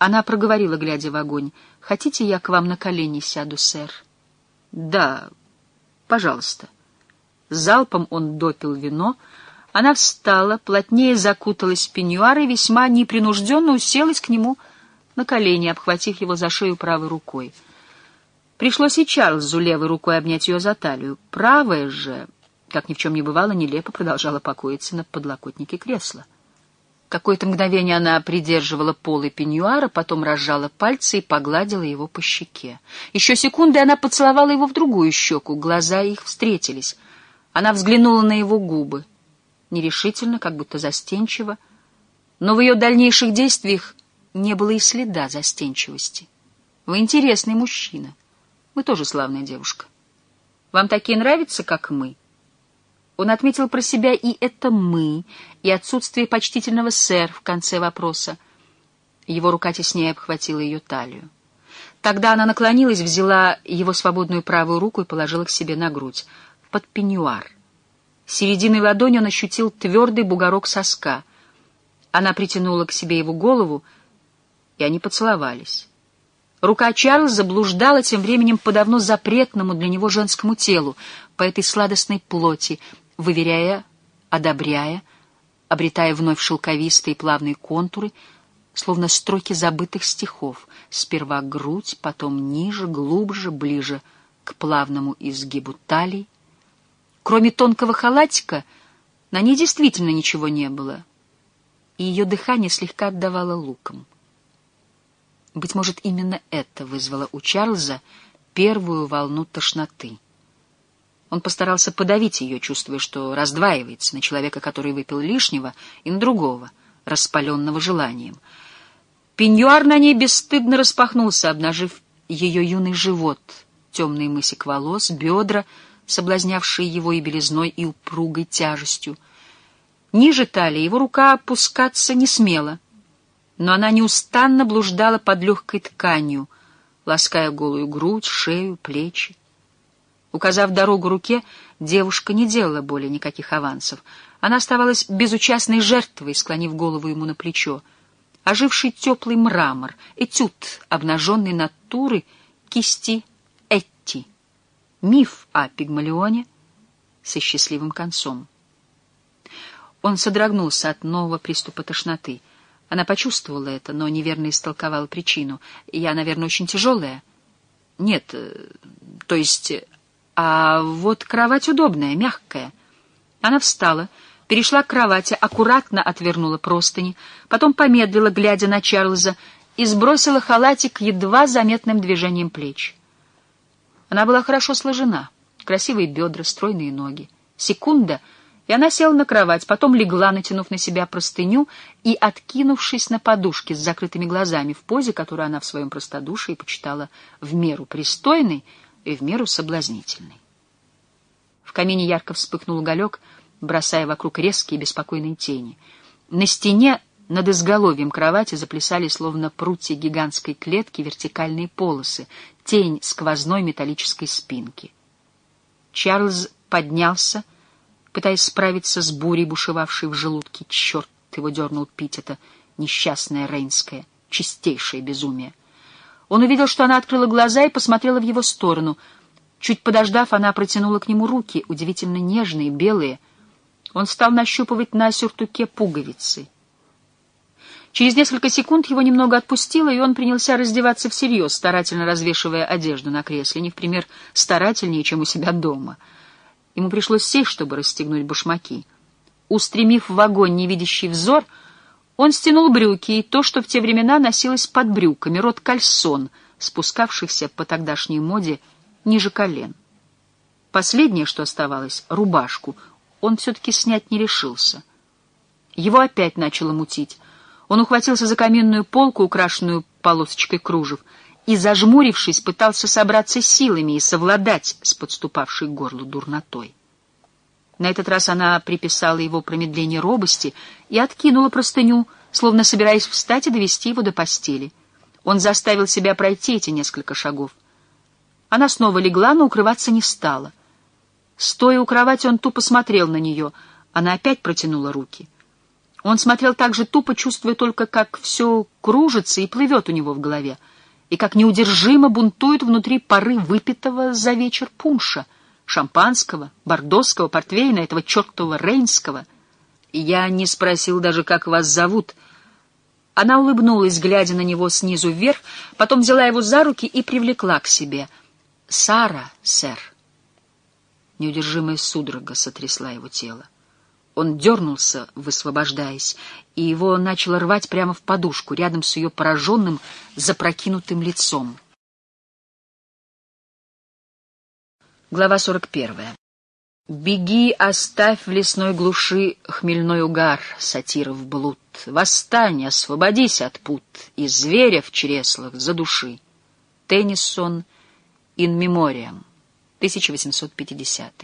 Она проговорила, глядя в огонь: «Хотите, я к вам на колени сяду, сэр?» «Да, пожалуйста». Залпом он допил вино. Она встала, плотнее закуталась в пеньюар и весьма непринужденно уселась к нему на колени, обхватив его за шею правой рукой. Пришлось и Чарльзу левой рукой обнять ее за талию. Правая же, как ни в чем не бывало, нелепо продолжала покоиться на подлокотнике кресла. Какое-то мгновение она придерживала полы пеньюара, потом разжала пальцы и погладила его по щеке. Еще секунды она поцеловала его в другую щеку, глаза их встретились. Она взглянула на его губы, нерешительно, как будто застенчиво, но в ее дальнейших действиях не было и следа застенчивости. «Вы интересный мужчина. Вы тоже славная девушка. Вам такие нравятся, как мы?» Он отметил про себя и это «мы», и отсутствие почтительного «сэр» в конце вопроса. Его рука теснее обхватила ее талию. Тогда она наклонилась, взяла его свободную правую руку и положила к себе на грудь, под пеньюар. Серединой ладони он ощутил твердый бугорок соска. Она притянула к себе его голову, и они поцеловались. Рука Чарльза блуждала тем временем по давно запретному для него женскому телу, по этой сладостной плоти, выверяя, одобряя, обретая вновь шелковистые плавные контуры, словно строки забытых стихов. Сперва грудь, потом ниже, глубже, ближе к плавному изгибу талии. Кроме тонкого халатика на ней действительно ничего не было, и ее дыхание слегка отдавало луком. Быть может, именно это вызвало у Чарльза первую волну тошноты. Он постарался подавить ее, чувствуя, что раздваивается на человека, который выпил лишнего, и на другого, распаленного желанием. Пеньюар на ней бесстыдно распахнулся, обнажив ее юный живот, темный мысик волос, бедра, соблазнявшие его и белизной, и упругой тяжестью. Ниже талии его рука опускаться не смела, но она неустанно блуждала под легкой тканью, лаская голую грудь, шею, плечи. Указав дорогу руке, девушка не делала более никаких авансов. Она оставалась безучастной жертвой, склонив голову ему на плечо. Оживший теплый мрамор, этюд обнаженной натуры кисти Этти. Миф о Пигмалионе со счастливым концом. Он содрогнулся от нового приступа тошноты. Она почувствовала это, но неверно истолковала причину. «Я, наверное, очень тяжелая?» «Нет, то есть... А вот кровать удобная, мягкая». Она встала, перешла к кровати, аккуратно отвернула простыни, потом помедлила, глядя на Чарльза, и сбросила халатик едва заметным движением плеч. Она была хорошо сложена, красивые бедра, стройные ноги. Секунда, и она села на кровать, потом легла, натянув на себя простыню и откинувшись на подушке с закрытыми глазами, в позе, которую она в своем простодушии почитала в меру пристойной и в меру соблазнительной. В камине ярко вспыхнул уголек, бросая вокруг резкие беспокойные тени. На стене над изголовьем кровати заплясали, словно прутья гигантской клетки, вертикальные полосы, тень сквозной металлической спинки. Чарльз поднялся, пытаясь справиться с бурей, бушевавшей в желудке. Черт его дернул пить это несчастное рейнское, чистейшее безумие. Он увидел, что она открыла глаза и посмотрела в его сторону. Чуть подождав, она протянула к нему руки, удивительно нежные, белые. Он стал нащупывать на сюртуке пуговицы. Через несколько секунд его немного отпустило, и он принялся раздеваться всерьез, старательно развешивая одежду на кресле, не в пример старательнее, чем у себя дома. Ему пришлось сесть, чтобы расстегнуть башмаки. Устремив в огонь невидящий взор, он стянул брюки и то, что в те времена носилось под брюками, род кальсон, спускавшихся по тогдашней моде ниже колен. Последнее, что оставалось, рубашку, он все-таки снять не решился. Его опять начало мутить. Он ухватился за каменную полку, украшенную полосочкой кружев, и, зажмурившись, пытался собраться силами и совладать с подступавшей к горлу дурнотой. На этот раз она приписала его промедление робости и откинула простыню, словно собираясь встать и довести его до постели. Он заставил себя пройти эти несколько шагов. Она снова легла, но укрываться не стала. Стоя у кровати, он тупо смотрел на нее. Она опять протянула руки. Он смотрел так же тупо, чувствуя только, как все кружится и плывет у него в голове, и как неудержимо бунтует внутри пары выпитого за вечер пунша, шампанского, бордоского, портвейна, этого чертового рейнского. «Я не спросил даже, как вас зовут». Она улыбнулась, глядя на него снизу вверх, потом взяла его за руки и привлекла к себе. «Сара, сэр». Неудержимая судорога сотрясла его тело. Он дернулся, высвобождаясь, и его начало рвать прямо в подушку, рядом с ее пораженным, запрокинутым лицом. Глава 41. «Беги, оставь в лесной глуши хмельной угар, сатиров блуд. Восстань, освободись от пут, и зверя в чреслах задуши». Теннисон, «In Memoriam», 1850.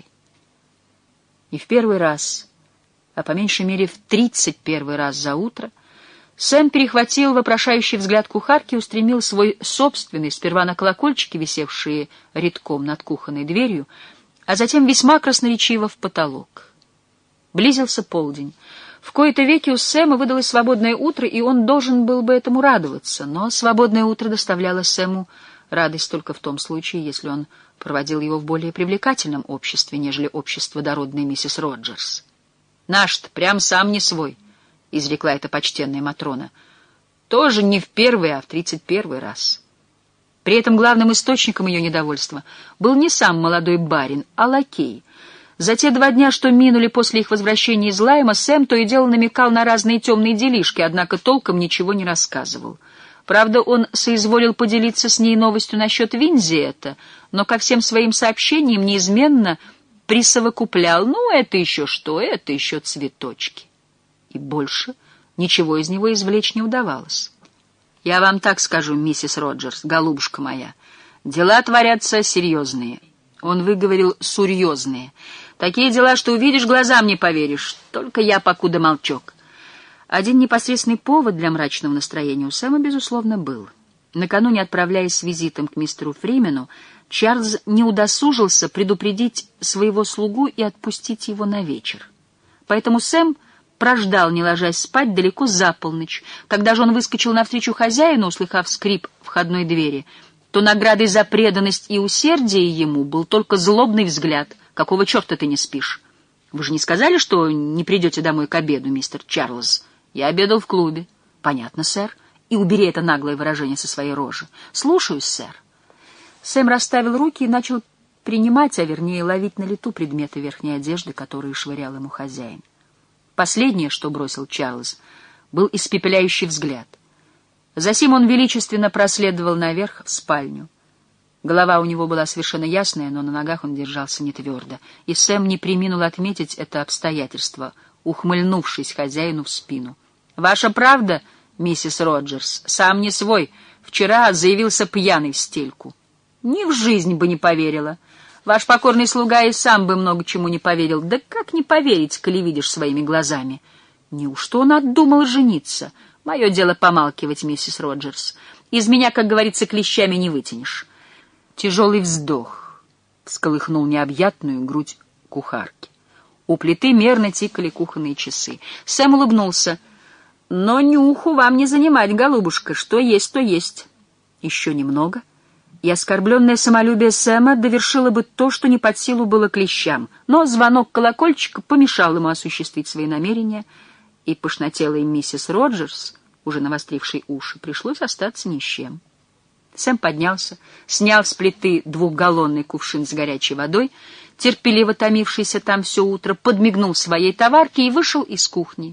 И в первый раз, а по меньшей мере в 31-й раз за утро, Сэм перехватил вопрошающий взгляд кухарки и устремил свой собственный, сперва на колокольчики, висевшие редком над кухонной дверью, а затем весьма красноречиво в потолок. Близился полдень. В кои-то веки у Сэма выдалось свободное утро, и он должен был бы этому радоваться, но свободное утро доставляло Сэму радость только в том случае, если он проводил его в более привлекательном обществе, нежели общество дородной миссис Роджерс. «Наш-то прям сам не свой», — изрекла эта почтенная Матрона. «Тоже не в первый, а в 31-й раз». При этом главным источником ее недовольства был не сам молодой барин, а лакей. За те 2 дня, что минули после их возвращения из Лайма, Сэм то и дело намекал на разные темные делишки, однако толком ничего не рассказывал. Правда, он соизволил поделиться с ней новостью насчет Винзиэта, но ко всем своим сообщениям неизменно присовокуплял: «Ну, это еще что, это еще цветочки». И больше ничего из него извлечь не удавалось. «Я вам так скажу, миссис Роджерс, голубушка моя, дела творятся серьезные». Он выговорил «сурьезные». «Такие дела, что увидишь, глазам не поверишь. Только я покуда молчок». Один непосредственный повод для мрачного настроения у Сэма, безусловно, был. Накануне, отправляясь с визитом к мистеру Фримену, Чарльз не удосужился предупредить своего слугу и отпустить его на вечер. Поэтому Сэм прождал, не ложась спать, далеко за полночь. Когда же он выскочил навстречу хозяину, услыхав скрип входной двери, то наградой за преданность и усердие ему был только злобный взгляд. «Какого черта ты не спишь? Вы же не сказали, что не придете домой к обеду, мистер Чарльз?» «Я обедал в клубе». «Понятно, сэр. И убери это наглое выражение со своей рожи». «Слушаюсь, сэр». Сэм расставил руки и начал принимать, а вернее ловить на лету предметы верхней одежды, которые швырял ему хозяин. Последнее, что бросил Чарльз, был испепеляющий взгляд. Засим он величественно проследовал наверх в спальню. Голова у него была совершенно ясная, но на ногах он держался не твердо, и Сэм не преминул отметить это обстоятельство, ухмыльнувшись хозяину в спину. «Ваша правда, миссис Роджерс, сам не свой. Вчера заявился пьяный в стельку». «Ни в жизнь бы не поверила. Ваш покорный слуга и сам бы много чему не поверил. Да как не поверить, коли видишь своими глазами? Неужто он отдумал жениться? Мое дело помалкивать, миссис Роджерс. Из меня, как говорится, клещами не вытянешь». Тяжелый вздох всколыхнул необъятную грудь кухарки. У плиты мерно тикали кухонные часы. Сэм улыбнулся. «Но нюху вам не занимать, голубушка. Что есть, то есть». Еще немного, и оскорбленное самолюбие Сэма довершило бы то, что не под силу было клещам, но звонок колокольчика помешал ему осуществить свои намерения, и пышнотелой миссис Роджерс, уже навострившей уши, пришлось остаться ни с чем. Сэм поднялся, снял с плиты 2-галлонный кувшин с горячей водой, терпеливо томившийся там все утро, подмигнул своей товарке и вышел из кухни.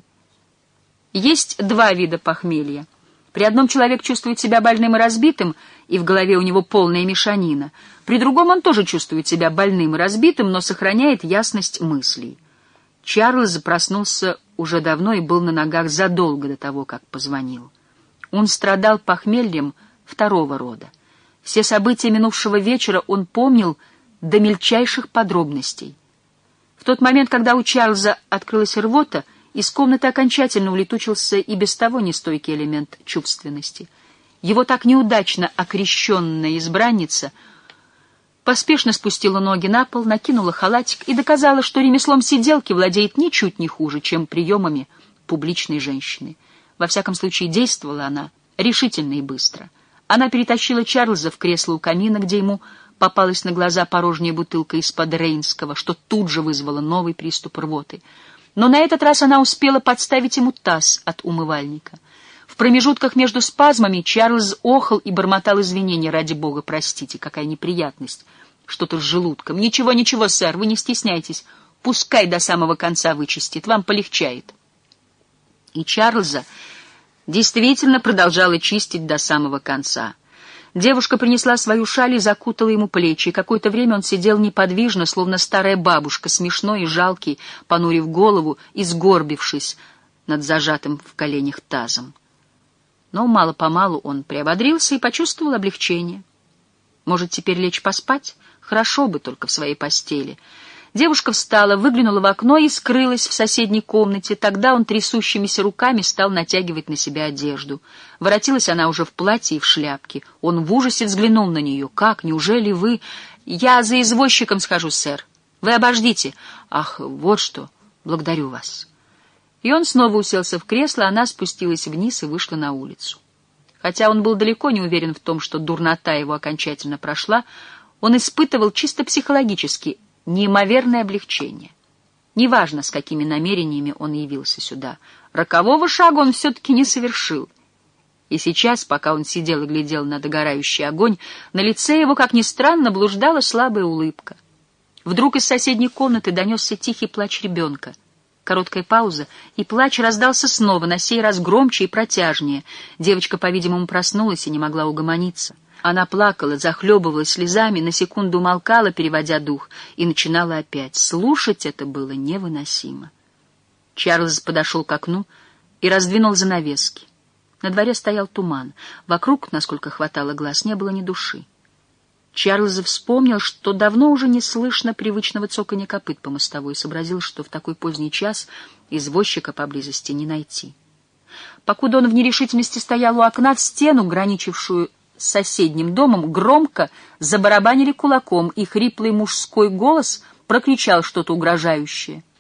Есть 2 вида похмелья. При одном человек чувствует себя больным и разбитым, и в голове у него полная мешанина. При другом он тоже чувствует себя больным и разбитым, но сохраняет ясность мыслей. Чарльз проснулся уже давно и был на ногах задолго до того, как позвонил. Он страдал похмельем 2-го рода. Все события минувшего вечера он помнил до мельчайших подробностей. В тот момент, когда у Чарльза открылась рвота, из комнаты окончательно улетучился и без того нестойкий элемент чувственности. Его так неудачно окрещенная избранница поспешно спустила ноги на пол, накинула халатик и доказала, что ремеслом сиделки владеет ничуть не хуже, чем приемами публичной женщины. Во всяком случае, действовала она решительно и быстро. Она перетащила Чарльза в кресло у камина, где ему попалась на глаза порожняя бутылка из-под Рейнского, что тут же вызвало новый приступ рвоты. Но на этот раз она успела подставить ему таз от умывальника. В промежутках между спазмами Чарльз охал и бормотал извинения. «Ради бога, простите, какая неприятность! Что-то с желудком. Ничего, ничего, сэр, вы не стесняйтесь. Пускай до самого конца вычистит, вам полегчает». И Чарльза действительно продолжала чистить до самого конца. Девушка принесла свою шаль и закутала ему плечи, и какое-то время он сидел неподвижно, словно старая бабушка, смешной и жалкий, понурив голову и сгорбившись над зажатым в коленях тазом. Но мало-помалу он приободрился и почувствовал облегчение. Может, теперь лечь поспать? Хорошо бы, только в своей постели. Девушка встала, выглянула в окно и скрылась в соседней комнате. Тогда он трясущимися руками стал натягивать на себя одежду. Воротилась она уже в платье и в шляпке. Он в ужасе взглянул на нее. «Как? Неужели вы...» «Я за извозчиком схожу, сэр. Вы обождите». «Ах, вот что. Благодарю вас». И он снова уселся в кресло, она спустилась вниз и вышла на улицу. Хотя он был далеко не уверен в том, что дурнота его окончательно прошла, он испытывал чисто психологически неимоверное облегчение. Неважно, с какими намерениями он явился сюда. Рокового шага он все-таки не совершил. И сейчас, пока он сидел и глядел на догорающий огонь, на лице его, как ни странно, блуждала слабая улыбка. Вдруг из соседней комнаты донесся тихий плач ребенка. Короткая пауза, и плач раздался снова, на сей раз громче и протяжнее. Девочка, по-видимому, проснулась и не могла угомониться. Она плакала, захлебывалась слезами, на секунду умолкала, переводя дух, и начинала опять. Слушать это было невыносимо. Чарльз подошел к окну и раздвинул занавески. На дворе стоял туман. Вокруг, насколько хватало глаз, не было ни души. Чарльз вспомнил, что давно уже не слышно привычного цоканья копыт по мостовой, и сообразил, что в такой поздний час извозчика поблизости не найти. Покуда он в нерешительности стоял у окна, в стену, граничившую с соседним домом, громко забарабанили кулаком, и хриплый мужской голос прокричал что-то угрожающее.